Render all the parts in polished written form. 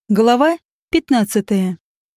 Глава 15.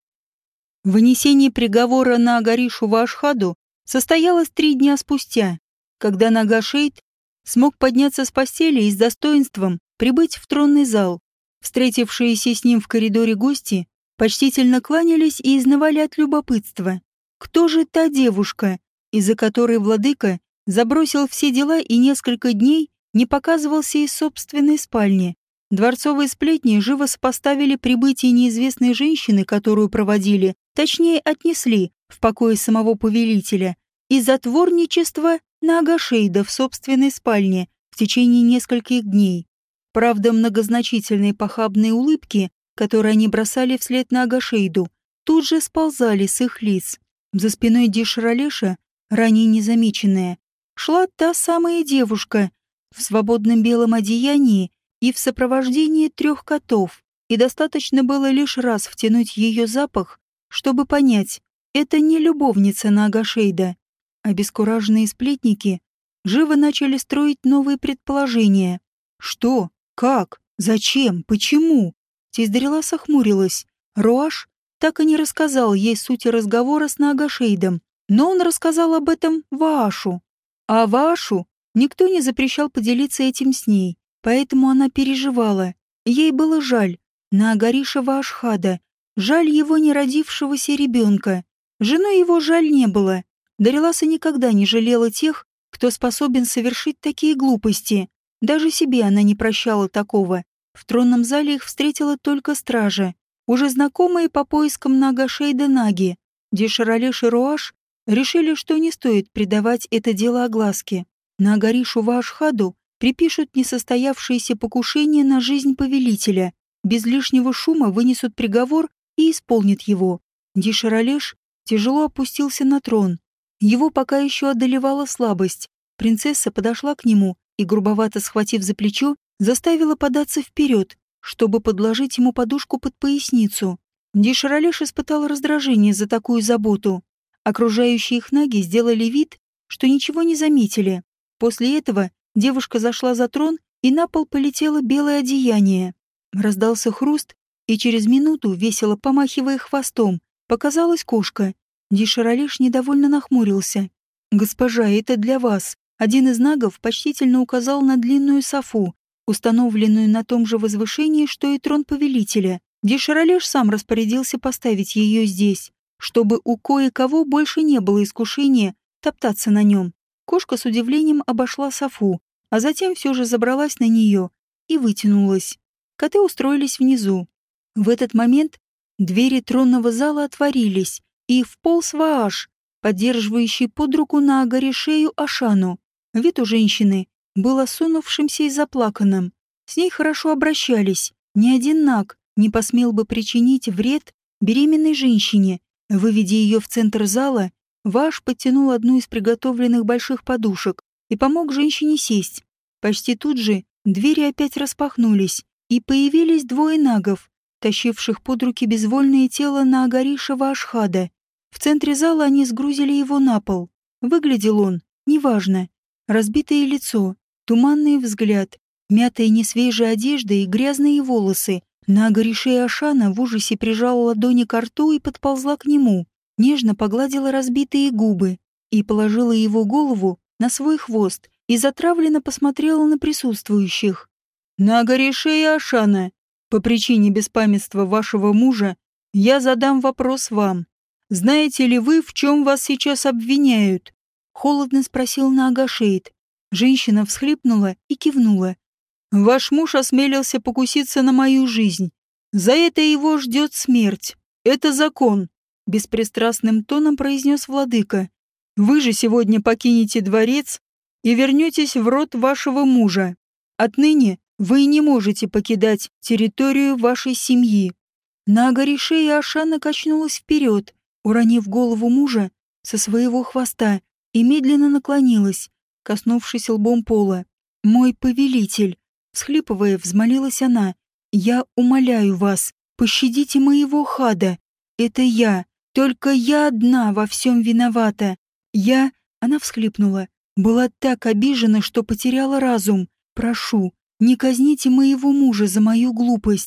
Вынесение приговора на Агаришу Вашхаду состоялось 3 дня спустя, когда Нагашейд смог подняться с постели и с достоинством прибыть в тронный зал. Встретившиеся с ним в коридоре гости почтительно кланялись и изнывали от любопытства. Кто же та девушка, из-за которой владыка забросил все дела и несколько дней не показывался из собственной спальни? Дворцовые сплетни живо сопоставили прибытие неизвестной женщины, которую проводили, точнее отнесли в покое самого повелителя, и затворничество Нагашейда в собственной спальне в течение нескольких дней. Правда, многозначительные похабные улыбки, которые они бросали вслед Нагашейду, тут же сползали с их лиц. За спиной Дишралеша, ранее незамеченная, шла та самая девушка в свободном белом одеянии и в сопровождении 3 котов, и достаточно было лишь раз втянуть ее запах, чтобы понять, это не любовница Нагашейда. Обескураженные сплетники живо начали строить новые предположения. Что? Как? Зачем? Почему? Тиздариласа хмурилась. Руаш так и не рассказал ей сути разговора с Нагашейдом, но он рассказал об этом Ваашу. А Ваашу никто не запрещал поделиться этим с ней. Поэтому она переживала. Ей было жаль Наагариша Вашхада, жаль его неродившегося ребенка. Женой его жаль не было. Дариласа никогда не жалела тех, кто способен совершить такие глупости. Даже себе она не прощала такого. В тронном зале их встретила только стража, уже знакомые по поискам Нагашейда Наги. Дишралеш и Руаш решили, что не стоит придавать это дело огласке. Наагаришу Вашхаду припишут несостоявшееся покушение на жизнь повелителя, без лишнего шума вынесут приговор и исполнят его. Дишралеш тяжело опустился на трон. Его пока еще одолевала слабость. Принцесса подошла к нему и, грубовато схватив за плечо, заставила податься вперед, чтобы подложить ему подушку под поясницу. Дишралеш испытал раздражение за такую заботу. Окружающие их наги сделали вид, что ничего не заметили. После этого девушка зашла за трон, и на пол полетело белое одеяние. Раздался хруст, и через минуту, весело помахивая хвостом, показалась кошка. Дишралеш недовольно нахмурился. «Госпожа, это для вас». Один из нагов почтительно указал на длинную софу, установленную на том же возвышении, что и трон повелителя. Дишралеш сам распорядился поставить ее здесь, чтобы у кое-кого больше не было искушения топтаться на нем. Кошка с удивлением обошла софу, а затем все же забралась на нее и вытянулась. Коты устроились внизу. В этот момент двери тронного зала отворились, и вполз Вааш, поддерживающий под руку Наагаришею Ашану. Вид у женщины был осунувшимся и заплаканным. С ней хорошо обращались. Ни один наг не посмел бы причинить вред беременной женщине. Выведя ее в центр зала, Вааш подтянул одну из приготовленных больших подушек и помог женщине сесть. Почти тут же двери опять распахнулись, и появились 2 нагов, тащивших под руки безвольное тело Наагариша Вашхада. В центре зала они сгрузили его на пол. Выглядел он, неважно. Разбитое лицо, туманный взгляд, мятая несвежая одежда и грязные волосы. Наагаришея Ашана в ужасе прижала ладони к рту и подползла к нему. Нежно погладила разбитые губы и положила его голову на свой хвост и затравленно посмотрела на присутствующих. «Наагаришея Ашана, по причине беспамятства вашего мужа я задам вопрос вам. Знаете ли вы, в чем вас сейчас обвиняют?» Холодно спросил Наагашейд. Женщина всхлипнула и кивнула. «Ваш муж осмелился покуситься на мою жизнь. За это его ждет смерть. Это закон», — беспристрастным тоном произнес владыка. «Вы же сегодня покинете дворец и вернетесь в род вашего мужа. Отныне вы не можете покидать территорию вашей семьи». Наагаришея Ашана качнулась вперед, уронив голову мужа со своего хвоста, и медленно наклонилась, коснувшись лбом пола. «Мой повелитель», — всхлипывая, взмолилась она, — «я умоляю вас, пощадите моего хада. Это я, только я одна во всем виновата. Я...» — она всхлипнула. «Была так обижена, что потеряла разум. Прошу, не казните моего мужа за мою глупость.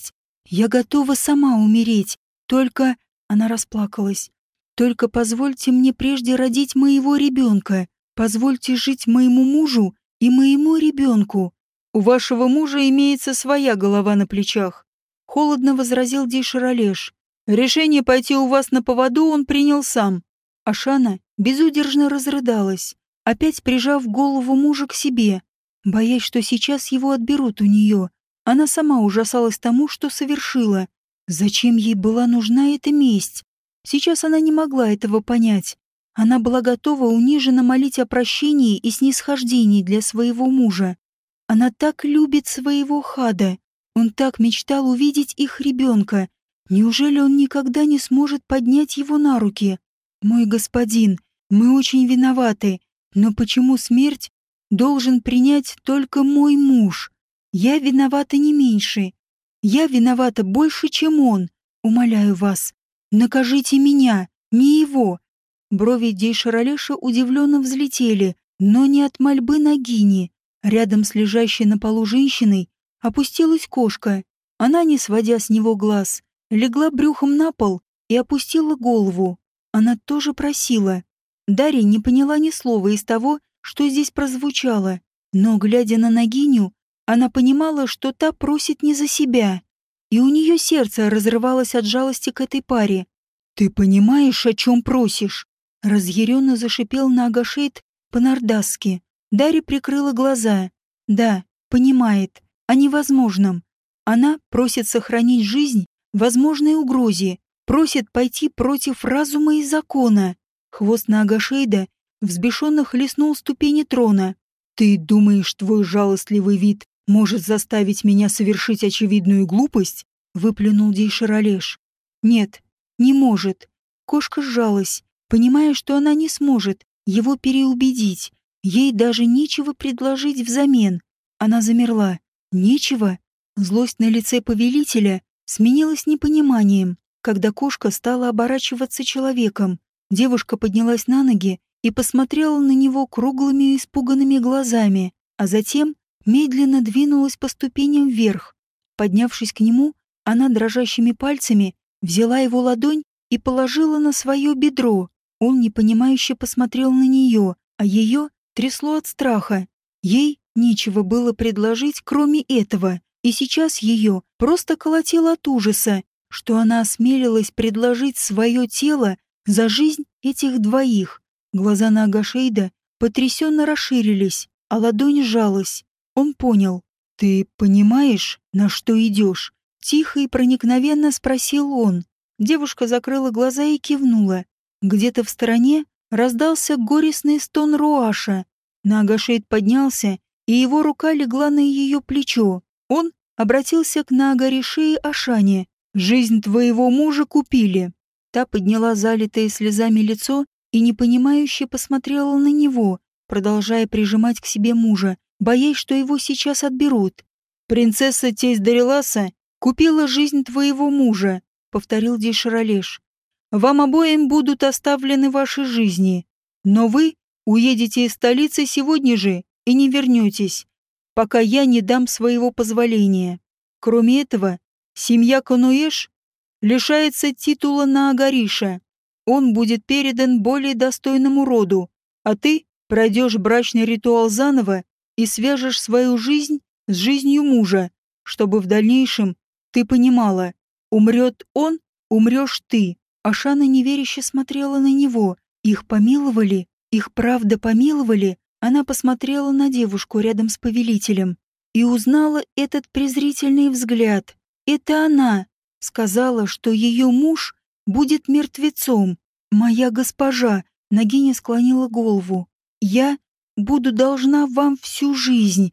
Я готова сама умереть. Только...» Она расплакалась. «Только позвольте мне прежде родить моего ребенка. Позвольте жить моему мужу и моему ребенку». «У вашего мужа имеется своя голова на плечах», — холодно возразил Дейшаролеш. «Решение пойти у вас на поводу он принял сам». Ашана безудержно разрыдалась, опять прижав голову мужа к себе, боясь, что сейчас его отберут у нее. Она сама ужасалась тому, что совершила. Зачем ей была нужна эта месть? Сейчас она не могла этого понять. Она была готова униженно молить о прощении и снисхождении для своего мужа. Она так любит своего Хада. Он так мечтал увидеть их ребенка. Неужели он никогда не сможет поднять его на руки? «Мой господин, мы очень виноваты, но почему смерть должен принять только мой муж? Я виновата не меньше. Я виновата больше, чем он. Умоляю вас, накажите меня, не его». Брови Дейшаролеша удивленно взлетели, но не от мольбы Нагини. Рядом с лежащей на полу женщиной опустилась кошка. Она, не сводя с него глаз, легла брюхом на пол и опустила голову. Она тоже просила. Дарья не поняла ни слова из того, что здесь прозвучало, но, глядя на Нагиню, она понимала, что та просит не за себя. И у нее сердце разрывалось от жалости к этой паре. «Ты понимаешь, о чем просишь?» Разъяренно зашипел Наагашейд по-нордасски. Дарья прикрыла глаза. Да, понимает, о невозможном. Она просит сохранить жизнь в возможной угрозе, просит пойти против разума и закона. Хвост Наагашейда взбешенно хлестнул ступени трона. «Ты думаешь, твой жалостливый вид может заставить меня совершить очевидную глупость?» — выплюнул Дейшаролеш. «Нет, не может». Кошка сжалась, понимая, что она не сможет его переубедить. Ей даже нечего предложить взамен. Она замерла. Нечего? Злость на лице повелителя сменилась непониманием, когда кошка стала оборачиваться человеком. Девушка поднялась на ноги и посмотрела на него круглыми испуганными глазами, а затем медленно двинулась по ступеням вверх. Поднявшись к нему, она дрожащими пальцами взяла его ладонь и положила на свое бедро. Он непонимающе посмотрел на нее, а ее трясло от страха. Ей нечего было предложить, кроме этого, и сейчас ее просто колотило от ужаса, что она осмелилась предложить свое тело за жизнь этих двоих. Глаза Наагашейда потрясенно расширились, а ладонь сжалась. Он понял. «Ты понимаешь, на что идешь?» Тихо и проникновенно спросил он. Девушка закрыла глаза и кивнула. Где-то в стороне раздался горестный стон Руаша. Наагашейд поднялся, и его рука легла на ее плечо. Он обратился к Наагаришее Ашане. «Жизнь твоего мужа купили». Та подняла залитое слезами лицо и непонимающе посмотрела на него, продолжая прижимать к себе мужа, боясь, что его сейчас отберут. «Принцесса тесть Дариласа купила жизнь твоего мужа», — повторил Дейшаролеш. «Вам обоим будут оставлены ваши жизни, но вы уедете из столицы сегодня же и не вернетесь, пока я не дам своего позволения. Кроме этого, семья Кануэш лишается титула Наагариша. Он будет передан более достойному роду, а ты пройдешь брачный ритуал заново и свяжешь свою жизнь с жизнью мужа, чтобы в дальнейшем ты понимала, умрет он, умрешь ты». Ашана неверяще смотрела на него. Их помиловали? Их правда помиловали? Она посмотрела на девушку рядом с повелителем и узнала этот презрительный взгляд. Это она сказала, что ее муж будет мертвецом. «Моя госпожа», — Нагиня склонила голову, — «я буду должна вам всю жизнь.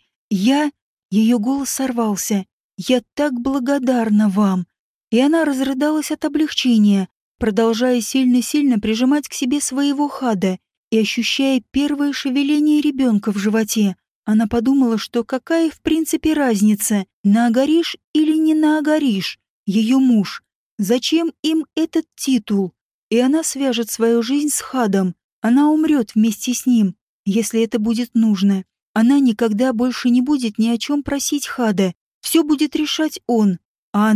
Ее голос сорвался. «Я так благодарна вам!» И она разрыдалась от облегчения, продолжая сильно-сильно прижимать к себе своего Хада и ощущая первое шевеление ребенка в животе. Она подумала, что какая в принципе разница, Наагариш или не Наагариш, ее муж. Зачем им этот титул? И она свяжет свою жизнь с Хадом. Она умрет вместе с ним, если это будет нужно. Она никогда больше не будет ни о чем просить Хада. Все будет решать он. А она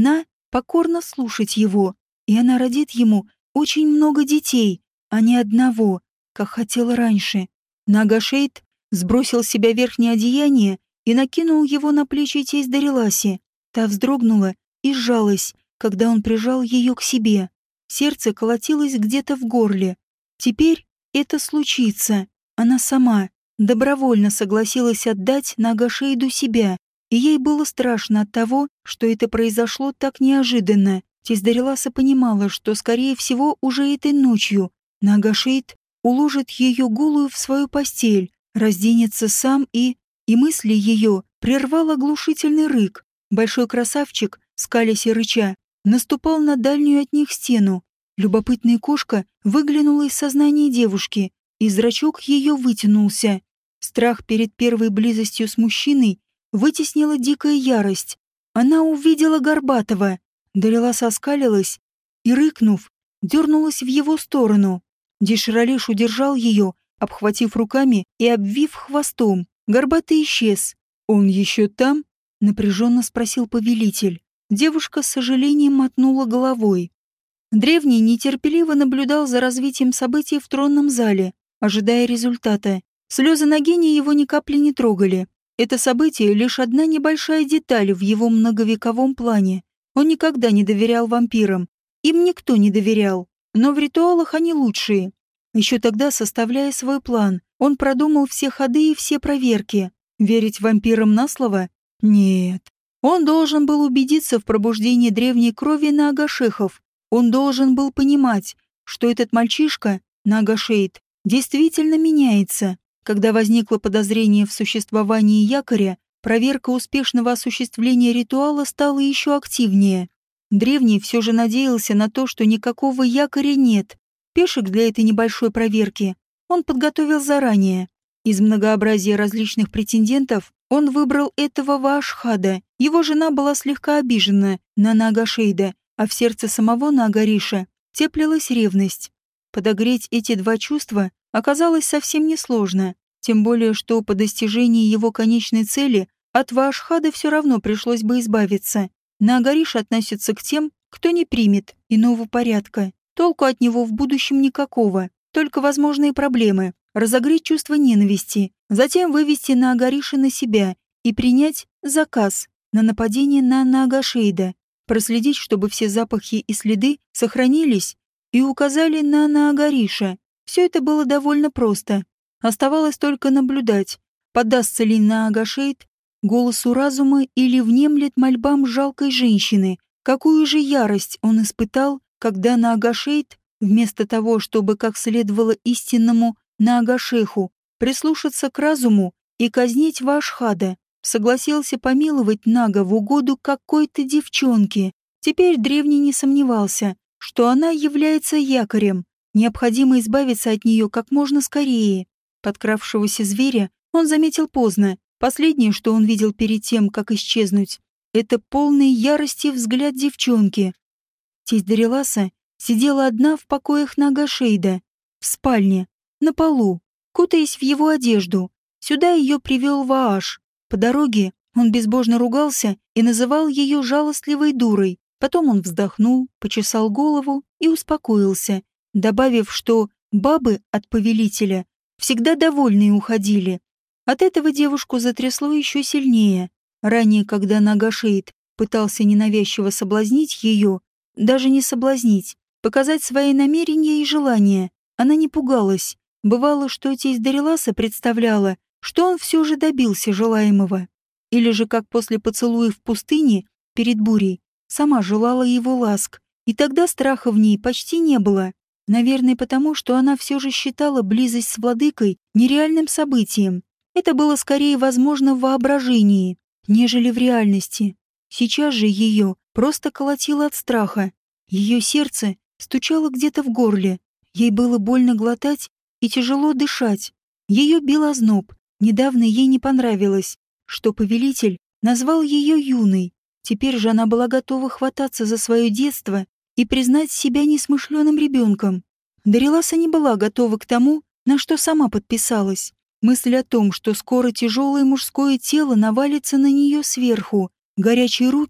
покорно слушать его, и она родит ему очень много детей, а не одного, как хотела раньше. Нагашейд сбросил с себя верхнее одеяние и накинул его на плечи тесть Дариласи. Та вздрогнула и сжалась, когда он прижал ее к себе. Сердце колотилось где-то в горле. Теперь это случится. Она сама добровольно согласилась отдать Нагашейду себя, и ей было страшно от того, что это произошло так неожиданно. Тесть Дариласа понимала, что, скорее всего, уже этой ночью Нагашейд уложит ее голую в свою постель, разденется сам и мысли ее прервал оглушительный рык. Большой красавчик, скалясь и рыча, наступал на дальнюю от них стену. Любопытная кошка выглянула из сознания девушки, и зрачок ее вытянулся. Страх перед первой близостью с мужчиной вытеснила дикая ярость. Она увидела Горбатова. Дарилас оскалилась и, рыкнув, дернулась в его сторону. Диширалеш удержал ее, обхватив руками и обвив хвостом. Горбатый исчез. «Он еще там?» — напряженно спросил повелитель. Девушка с сожалением мотнула головой. Древний нетерпеливо наблюдал за развитием событий в тронном зале, ожидая результата. Слезы Нагини его ни капли не трогали. Это событие — лишь одна небольшая деталь в его многовековом плане. Он никогда не доверял вампирам. Им никто не доверял. Но в ритуалах они лучшие. Еще тогда, составляя свой план, он продумал все ходы и все проверки. Верить вампирам на слово? Нет. Он должен был убедиться в пробуждении древней крови Наагашехов. Он должен был понимать, что этот мальчишка, Нагашейд, действительно меняется. Когда возникло подозрение в существовании якоря, проверка успешного осуществления ритуала стала еще активнее. Древний все же надеялся на то, что никакого якоря нет. Пешек для этой небольшой проверки он подготовил заранее. Из многообразия различных претендентов он выбрал этого Ваашхада. Его жена была слегка обижена на Нагашейда, а в сердце самого Нагариша теплилась ревность. Подогреть эти два чувства оказалось совсем несложно, тем более что по достижении его конечной цели от Ваашхада все равно пришлось бы избавиться. Нагариш относится к тем, кто не примет иного порядка. Толку от него в будущем никакого, только возможные проблемы. Разогреть чувство ненависти, затем вывести Наагариша на себя и принять заказ на нападение на Наагашейда, проследить, чтобы все запахи и следы сохранились и указали на Наагариша. Все это было довольно просто. Оставалось только наблюдать, поддастся ли Наагашейд голосу разума или внемлет мольбам жалкой женщины. Какую же ярость он испытал, когда Наагашейд, вместо того, чтобы как следовало истинному Наагашеху прислушаться к разуму и казнить Ваашхада, согласился помиловать Нага в угоду какой-то девчонке. Теперь древний не сомневался, что она является якорем. Необходимо избавиться от нее как можно скорее. Подкравшегося зверя он заметил поздно. Последнее, что он видел перед тем, как исчезнуть, это полный ярости взгляд девчонки. Тесть Дариласа сидела одна в покоях Нагашейда, в спальне, на полу, кутаясь в его одежду. Сюда ее привел Вааш. По дороге он безбожно ругался и называл ее жалостливой дурой. Потом он вздохнул, почесал голову и успокоился, добавив, что бабы от повелителя всегда довольные уходили. От этого девушку затрясло еще сильнее. Ранее, когда Нагашейд пытался ненавязчиво соблазнить ее, даже не соблазнить, показать свои намерения и желания, она не пугалась. Бывало, что тесть Дариласа представляла, что он все же добился желаемого. Или же, как после поцелуя в пустыне, перед бурей, сама желала его ласк, и тогда страха в ней почти не было. Наверное, потому, что она все же считала близость с владыкой нереальным событием. Это было скорее возможно в воображении, нежели в реальности. Сейчас же ее просто колотило от страха. Ее сердце стучало где-то в горле. Ей было больно глотать и тяжело дышать. Ее бил озноб. Недавно ей не понравилось, что повелитель назвал ее юной. Теперь же она была готова хвататься за свое детство и признать себя несмышленым ребенком. Дариласа не была готова к тому, на что сама подписалась. Мысль о том, что скоро тяжелое мужское тело навалится на нее сверху, горячие руки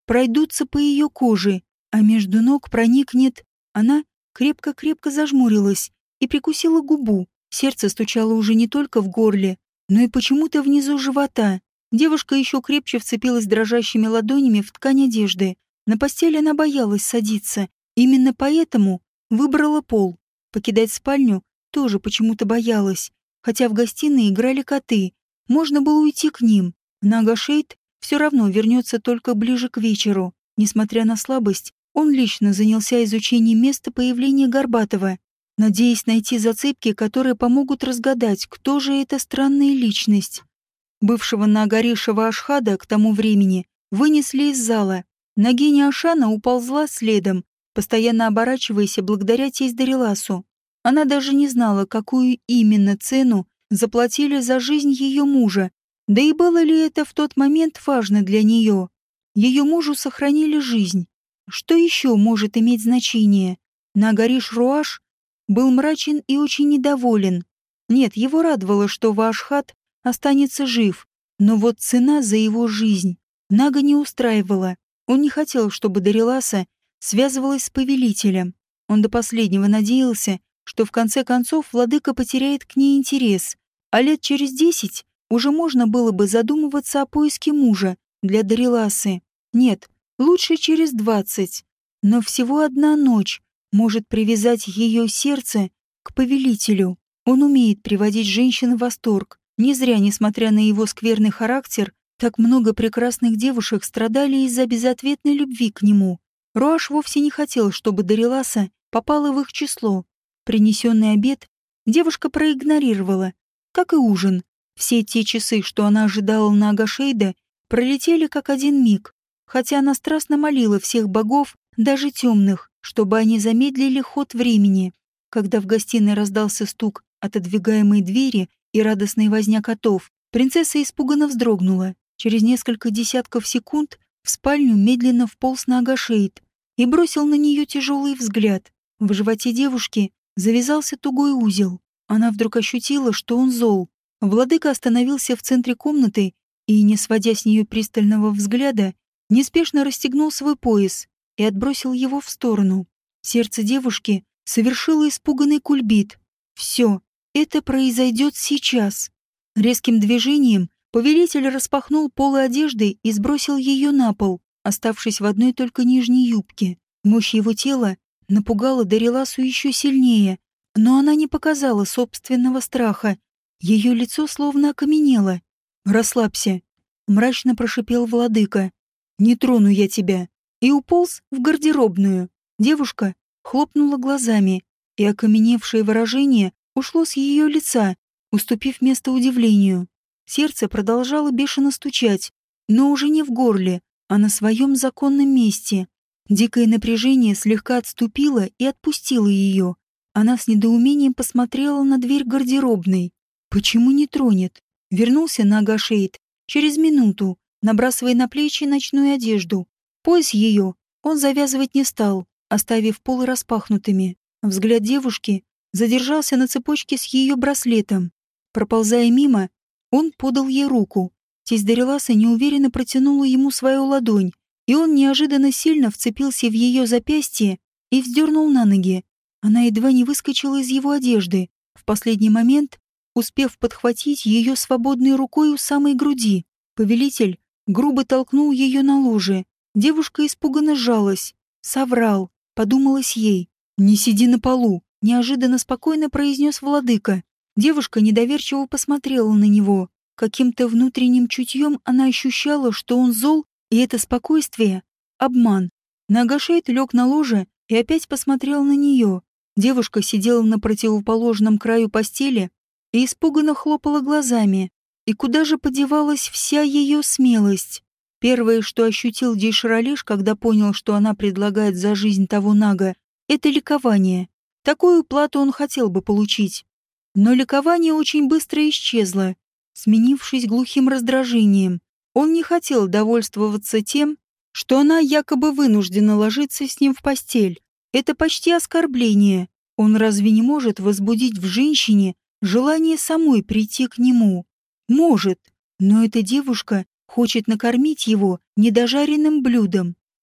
пройдутся по ее коже, а между ног проникнет... Она крепко-крепко зажмурилась и прикусила губу. Сердце стучало уже не только в горле, но и почему-то внизу живота. Девушка еще крепче вцепилась дрожащими ладонями в ткань одежды. На постели она боялась садиться. Именно поэтому выбрала пол. Покидать спальню тоже почему-то боялась. Хотя в гостиной играли коты. Можно было уйти к ним. Нага Шейд все равно вернется только ближе к вечеру. Несмотря на слабость, он лично занялся изучением места появления Горбатова, надеясь найти зацепки, которые помогут разгадать, кто же эта странная личность. Бывшего Нагариша Ашхада к тому времени вынесли из зала. Нагиня Ашана уползла следом, постоянно оборачиваясь благодаря тесть Дариласу. Она даже не знала, какую именно цену заплатили за жизнь ее мужа, да и было ли это в тот момент важно для нее. Ее мужу сохранили жизнь. Что еще может иметь значение? Нагариш Руаш был мрачен и очень недоволен. Нет, его радовало, что Вашхат останется жив, но вот цена за его жизнь Нага не устраивала. Он не хотел, чтобы Дариласа связывалась с повелителем. Он до последнего надеялся, что в конце концов владыка потеряет к ней интерес, а лет через 10 уже можно было бы задумываться о поиске мужа для Дариласы. Нет, лучше через 20. Но всего одна ночь может привязать ее сердце к повелителю. Он умеет приводить женщин в восторг. Не зря, несмотря на его скверный характер, так много прекрасных девушек страдали из-за безответной любви к нему. Руаш вовсе не хотел, чтобы Дариласа попала в их число. Принесенный обед девушка проигнорировала, как и ужин. Все те часы, что она ожидала на Агашейда, пролетели как один миг, хотя она страстно молила всех богов, даже темных, чтобы они замедлили ход времени. Когда в гостиной раздался стук отодвигаемой двери и радостный возня котов, принцесса испуганно вздрогнула. Через несколько десятков секунд в спальню медленно вполз Агашейд и бросил на нее тяжелый взгляд. В животе девушки завязался тугой узел. Она вдруг ощутила, что он зол. Владыка остановился в центре комнаты и, не сводя с нее пристального взгляда, неспешно расстегнул свой пояс и отбросил его в сторону. Сердце девушки совершило испуганный кульбит. Все, это произойдет сейчас. Резким движением повелитель распахнул полы одежды и сбросил ее на пол, оставшись в одной только нижней юбке. Мощь его тела напугала Дариласу еще сильнее, но она не показала собственного страха. Ее лицо словно окаменело. «Расслабься», — мрачно прошипел владыка. «Не трону я тебя». И уполз в гардеробную. Девушка хлопнула глазами, и окаменевшее выражение ушло с ее лица, уступив место удивлению. Сердце продолжало бешено стучать, но уже не в горле, а на своем законном месте. Дикое напряжение слегка отступило и отпустило ее. Она с недоумением посмотрела на дверь гардеробной. Почему не тронет? Вернулся на Агашейд через минуту, набрасывая на плечи ночную одежду. Пояс ее он завязывать не стал, оставив полы распахнутыми. Взгляд девушки задержался на цепочке с ее браслетом. Проползая мимо, он подал ей руку. Тесть Дариласа неуверенно протянула ему свою ладонь, и он неожиданно сильно вцепился в ее запястье и вздернул на ноги. Она едва не выскочила из его одежды, в последний момент успев подхватить ее свободной рукой у самой груди. Повелитель грубо толкнул ее на ложе. Девушка испуганно сжалась. «Соврал», — подумалось ей. «Не сиди на полу», — неожиданно спокойно произнес владыка. Девушка недоверчиво посмотрела на него. Каким-то внутренним чутьем она ощущала, что он зол, и это спокойствие — обман. Нагашейд лег на ложе и опять посмотрел на нее. Девушка сидела на противоположном краю постели и испуганно хлопала глазами. И куда же подевалась вся ее смелость? Первое, что ощутил Дейшаралеш, когда понял, что она предлагает за жизнь того Нага, это ликование. Такую плату он хотел бы получить. Но ликование очень быстро исчезло, сменившись глухим раздражением. Он не хотел довольствоваться тем, что она якобы вынуждена ложиться с ним в постель. Это почти оскорбление. Он разве не может возбудить в женщине желание самой прийти к нему? Может, но эта девушка хочет накормить его недожаренным блюдом.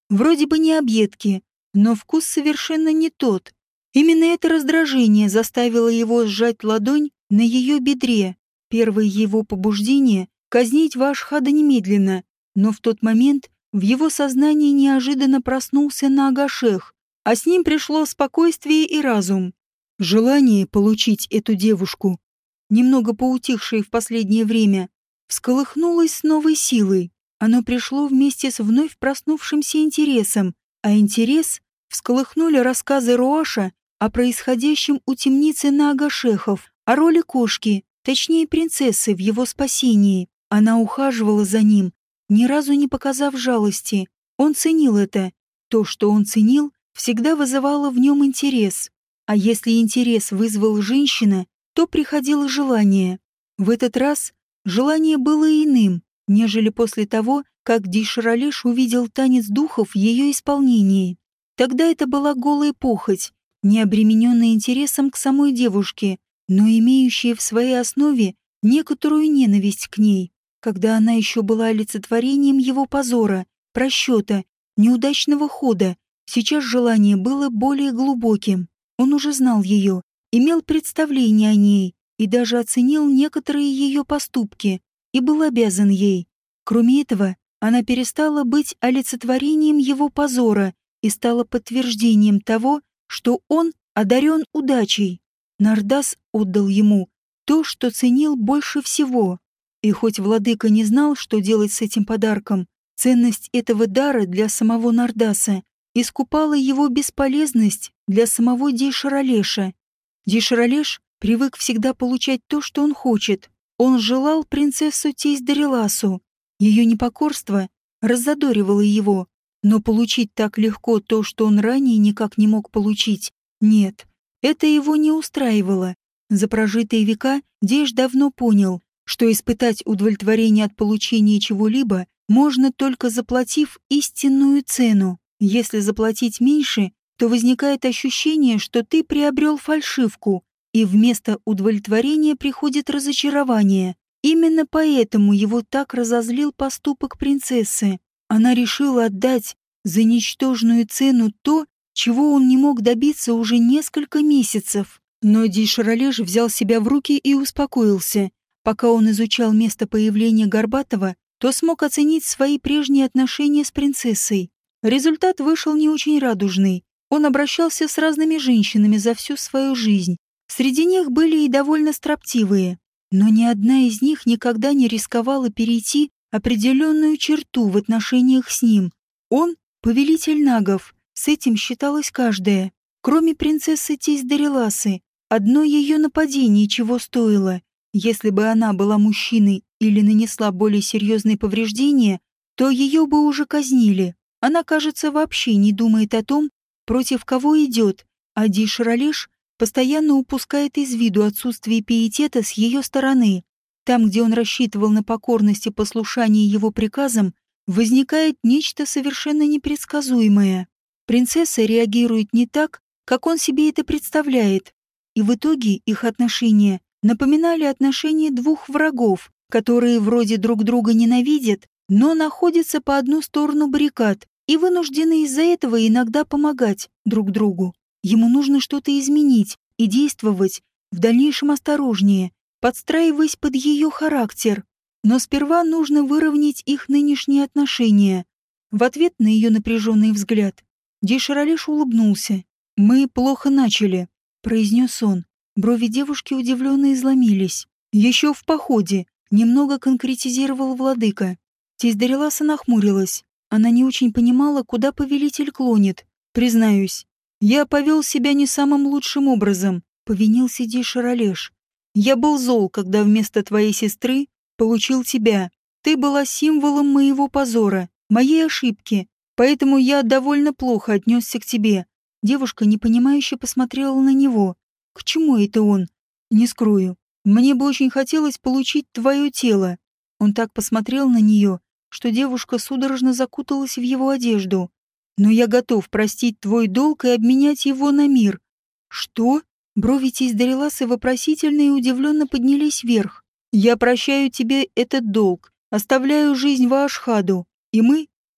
Вроде бы не объедки, но вкус совершенно не тот. Именно это раздражение заставило его сжать ладонь на ее бедре. Первое его побуждение — казнить Вашхада немедленно, но в тот момент в его сознании неожиданно проснулся Наагашех, а с ним пришло спокойствие и разум. Желание получить эту девушку, немного поутихшее в последнее время, всколыхнулось с новой силой. Оно пришло вместе с вновь проснувшимся интересом, а интерес всколыхнули рассказы Руаша о происходящем у темницы Наагашехов, о роли кошки, точнее принцессы, в его спасении. Она ухаживала за ним, ни разу не показав жалости. Он ценил это. То, что он ценил, всегда вызывало в нем интерес. А если интерес вызвал женщина, то приходило желание. В этот раз желание было иным, нежели после того, как Дишаралеш увидел танец духов в ее исполнении. Тогда это была голая похоть, не обремененная интересом к самой девушке, но имеющая в своей основе некоторую ненависть к ней, когда она еще была олицетворением его позора, просчета, неудачного хода. Сейчас желание было более глубоким. Он уже знал ее, имел представление о ней и даже оценил некоторые ее поступки и был обязан ей. Кроме этого, она перестала быть олицетворением его позора и стала подтверждением того, что он одарен удачей. Нардас отдал ему то, что ценил больше всего. И хоть владыка не знал, что делать с этим подарком, ценность этого дара для самого Нардаса искупала его бесполезность для самого Дишаралеша. Дишаралеш привык всегда получать то, что он хочет. Он желал принцессу Тейсдареласу. Ее непокорство раззадоривало его. Но получить так легко то, что он ранее никак не мог получить, нет. Это его не устраивало. За прожитые века Деш давно понял, что испытать удовлетворение от получения чего-либо можно только заплатив истинную цену. Если заплатить меньше, то возникает ощущение, что ты приобрел фальшивку, и вместо удовлетворения приходит разочарование. Именно поэтому его так разозлил поступок принцессы. Она решила отдать за ничтожную цену то, чего он не мог добиться уже несколько месяцев. Но Дишаралеш взял себя в руки и успокоился. Пока он изучал место появления Горбатова, то смог оценить свои прежние отношения с принцессой. Результат вышел не очень радужный. Он обращался с разными женщинами за всю свою жизнь. Среди них были и довольно строптивые. Но ни одна из них никогда не рисковала перейти определенную черту в отношениях с ним. Он — повелитель нагов, с этим считалась каждая. Кроме принцессы Тейсдареласы, одно ее нападение чего стоило. Если бы она была мужчиной или нанесла более серьезные повреждения, то ее бы уже казнили. Она, кажется, вообще не думает о том, против кого идет, а Дишаралеш постоянно упускает из виду отсутствие пиетета с ее стороны. Там, где он рассчитывал на покорность и послушание его приказам, возникает нечто совершенно непредсказуемое. Принцесса реагирует не так, как он себе это представляет, и в итоге их отношения напоминали отношения двух врагов, которые вроде друг друга ненавидят, но находятся по одну сторону баррикад и вынуждены из-за этого иногда помогать друг другу. Ему нужно что-то изменить и действовать в дальнейшем осторожнее, подстраиваясь под ее характер. Но сперва нужно выровнять их нынешние отношения. В ответ на ее напряженный взгляд Дишаралеш улыбнулся. «Мы плохо начали», — произнес он. Брови девушки удивленно изломились. «Еще в походе», — немного конкретизировал владыка. Тейсдареласа нахмурилась. Она не очень понимала, куда повелитель клонит. «Признаюсь, я повел себя не самым лучшим образом», — повинился Дишаралеш. «Я был зол, когда вместо твоей сестры получил тебя. Ты была символом моего позора, моей ошибки, поэтому я довольно плохо отнесся к тебе». Девушка непонимающе посмотрела на него. «К чему это он?» «Не скрою. Мне бы очень хотелось получить твое тело». Он так посмотрел на нее, что девушка судорожно закуталась в его одежду. «Но я готов простить твой долг и обменять его на мир». «Что?» Брови Тейсдареласы вопросительно и удивленно поднялись вверх. «Я прощаю тебе этот долг, оставляю жизнь Ваашхаду, и мы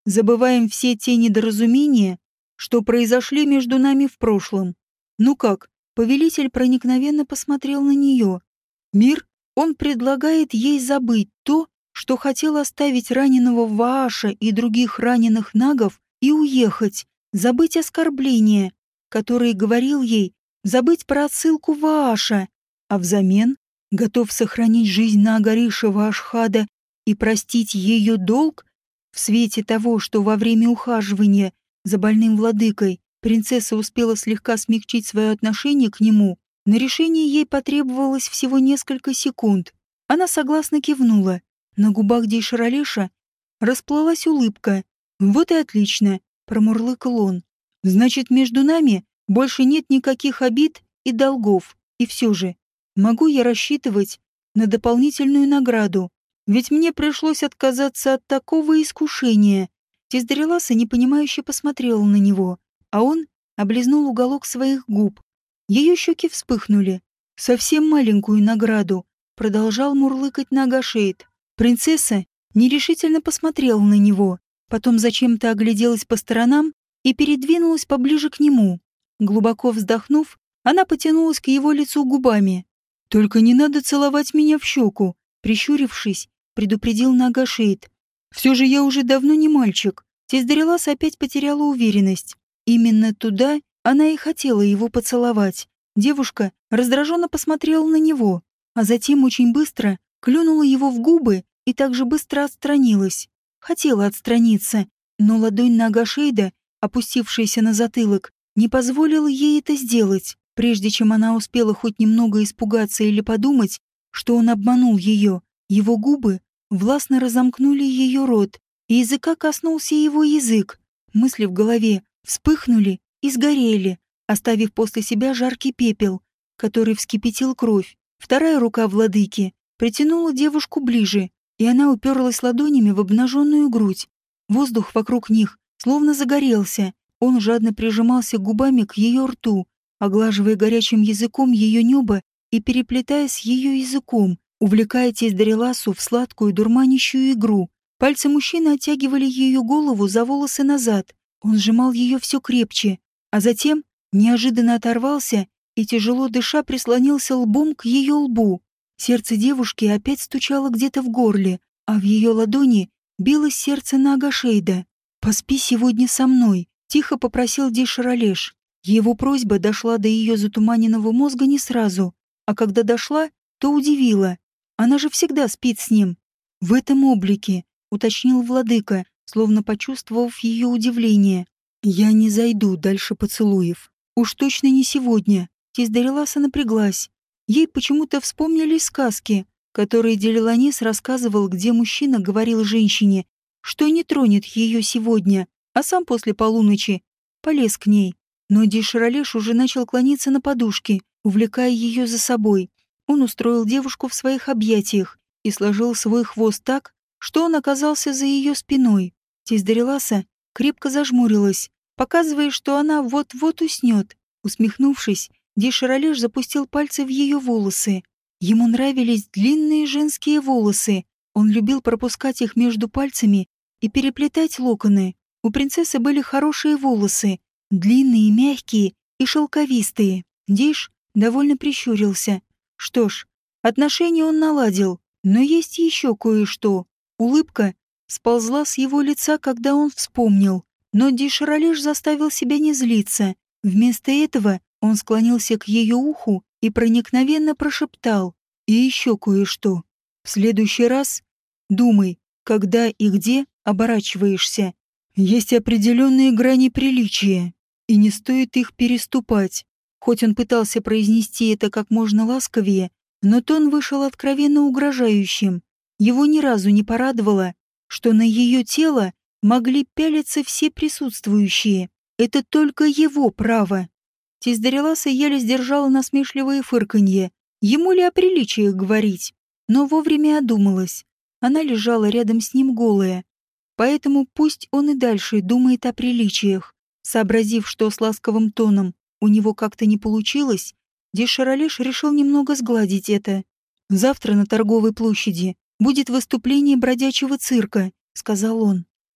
забываем все те недоразумения, что произошли между нами в прошлом. Ну как?» Повелитель проникновенно посмотрел на нее. «Мир, он предлагает ей забыть то, что хотел оставить раненого Вааша и других раненых нагов и уехать, забыть оскорбления, которые говорил ей, забыть про отсылку Вааша, а взамен готов сохранить жизнь Наагариша Ваашхада и простить ее долг в свете того, что во время ухаживания за больным владыкой принцесса успела слегка смягчить свое отношение к нему. На решение ей потребовалось всего несколько секунд. Она согласно кивнула. На губах Дейшаралеша расплылась улыбка. «Вот и отлично», — промурлыкал он. «Значит, между нами больше нет никаких обид и долгов. И все же, могу я рассчитывать на дополнительную награду? Ведь мне пришлось отказаться от такого искушения». Тиздареласа непонимающе посмотрела на него, а он облизнул уголок своих губ. Ее щеки вспыхнули. «Совсем маленькую награду», — продолжал мурлыкать Нагашейд. Принцесса нерешительно посмотрела на него, потом зачем-то огляделась по сторонам и передвинулась поближе к нему. Глубоко вздохнув, она потянулась к его лицу губами. «Только не надо целовать меня в щеку», — прищурившись, предупредил Нагашейд. «Все же я уже давно не мальчик». Тиздарелас опять потеряла уверенность. Именно туда она и хотела его поцеловать. Девушка раздраженно посмотрела на него, а затем очень быстро клюнула его в губы и также быстро отстранилась. Хотела отстраниться, но ладонь Нагашейда, опустившаяся на затылок, не позволила ей это сделать. Прежде чем она успела хоть немного испугаться или подумать, что он обманул ее, его губы властно разомкнули ее рот, и языка коснулся его язык. Мысли в голове вспыхнули и сгорели, оставив после себя жаркий пепел, который вскипятил кровь. Вторая рука владыки притянула девушку ближе, и она уперлась ладонями в обнаженную грудь. Воздух вокруг них словно загорелся. Он жадно прижимался губами к ее рту, оглаживая горячим языком ее небо и переплетая с ее языком, увлекая Тиздареласу в сладкую дурманящую игру. Пальцы мужчины оттягивали ее голову за волосы назад. Он сжимал ее все крепче, а затем неожиданно оторвался и, тяжело дыша, прислонился лбом к ее лбу. Сердце девушки опять стучало где-то в горле, а в ее ладони билось сердце Нагашейда. «Поспи сегодня со мной», — тихо попросил Дейшаралеш. Его просьба дошла до ее затуманенного мозга не сразу, а когда дошла, то удивила. Она же всегда спит с ним. «В этом облике», — уточнил владыка, словно почувствовав ее удивление. «Я не зайду дальше поцелуев. Уж точно не сегодня». Тиздареласа напряглась. Ей почему-то вспомнились сказки, которые Делиланис рассказывал, где мужчина говорил женщине, что не тронет ее сегодня, а сам после полуночи полез к ней. Но Дейшаралеш уже начал клониться на подушке, увлекая ее за собой. Он устроил девушку в своих объятиях и сложил свой хвост так, что он оказался за ее спиной. Тиздареласа крепко зажмурилась, показывая, что она вот-вот уснет. Усмехнувшись, Дейшаралеш запустил пальцы в ее волосы. Ему нравились длинные женские волосы. Он любил пропускать их между пальцами и переплетать локоны. У принцессы были хорошие волосы, длинные, мягкие и шелковистые. Дейш довольно прищурился. Что ж, отношения он наладил, но есть еще кое-что. Улыбка сползла с его лица, когда он вспомнил. Но Дейшаралеш заставил себя не злиться. Вместо этого он склонился к ее уху и проникновенно прошептал. «И еще кое-что. В следующий раз думай, когда и где оборачиваешься. Есть определенные грани приличия, и не стоит их переступать». Хоть он пытался произнести это как можно ласковее, но тон вышел откровенно угрожающим. Его ни разу не порадовало, что на ее тело могли пялиться все присутствующие. Это только его право. Тиздареласа еле сдержала насмешливое фырканье. Ему ли о приличиях говорить? Но вовремя одумалась. Она лежала рядом с ним голая. Поэтому пусть он и дальше думает о приличиях. Сообразив, что с ласковым тоном у него как-то не получилось, Дейшаралеш решил немного сгладить это. «Завтра на торговой площади будет выступление бродячего цирка», — сказал он.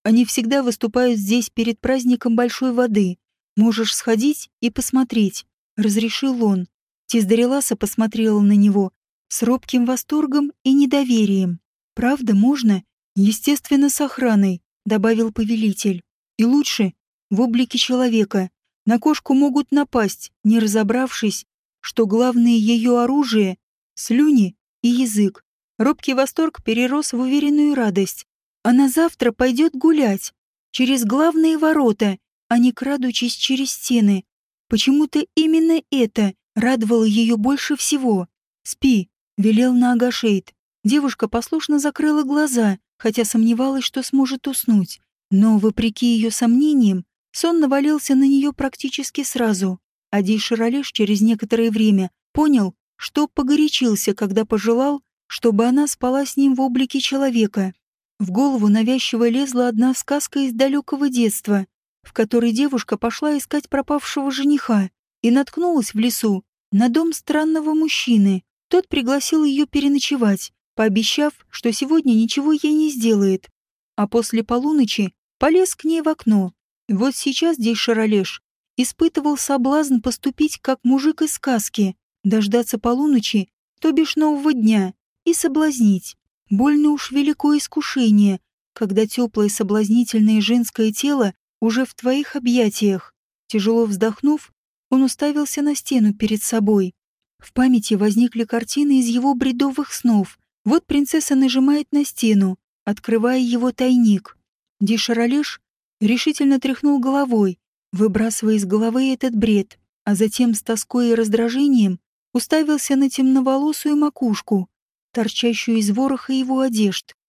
Они всегда выступают здесь перед праздником большой воды. Можешь сходить и посмотреть», — разрешил он. Тиздареласа посмотрела на него с робким восторгом и недоверием. «Правда, можно?» «Естественно, с охраной», — добавил повелитель. «И лучше в облике человека. На кошку могут напасть, не разобравшись, что главное ее оружие — слюни и язык». Робкий восторг перерос в уверенную радость. Она завтра пойдет гулять через главные ворота, а не крадучись через стены. Почему-то именно это радовало ее больше всего. «Спи», — велел Наагашейд. Девушка послушно закрыла глаза, хотя сомневалась, что сможет уснуть. Но, вопреки ее сомнениям, сон навалился на нее практически сразу. А Дейширалеш через некоторое время понял, что погорячился, когда пожелал, чтобы она спала с ним в облике человека. В голову навязчиво лезла одна сказка из далекого детства, в которой девушка пошла искать пропавшего жениха и наткнулась в лесу на дом странного мужчины. Тот пригласил ее переночевать, пообещав, что сегодня ничего ей не сделает. А после полуночи полез к ней в окно. Вот сейчас Дейширалеш испытывал соблазн поступить как мужик из сказки, дождаться полуночи, то бишь нового дня, и соблазнить. Больно уж великое искушение, когда теплое соблазнительное женское тело уже в твоих объятиях. Тяжело вздохнув, он уставился на стену перед собой. В памяти возникли картины из его бредовых снов. Вот принцесса нажимает на стену, открывая его тайник. Дейширалеш решительно тряхнул головой, выбрасывая из головы этот бред, а затем с тоской и раздражением уставился на темноволосую макушку, торчащую из вороха его одежд.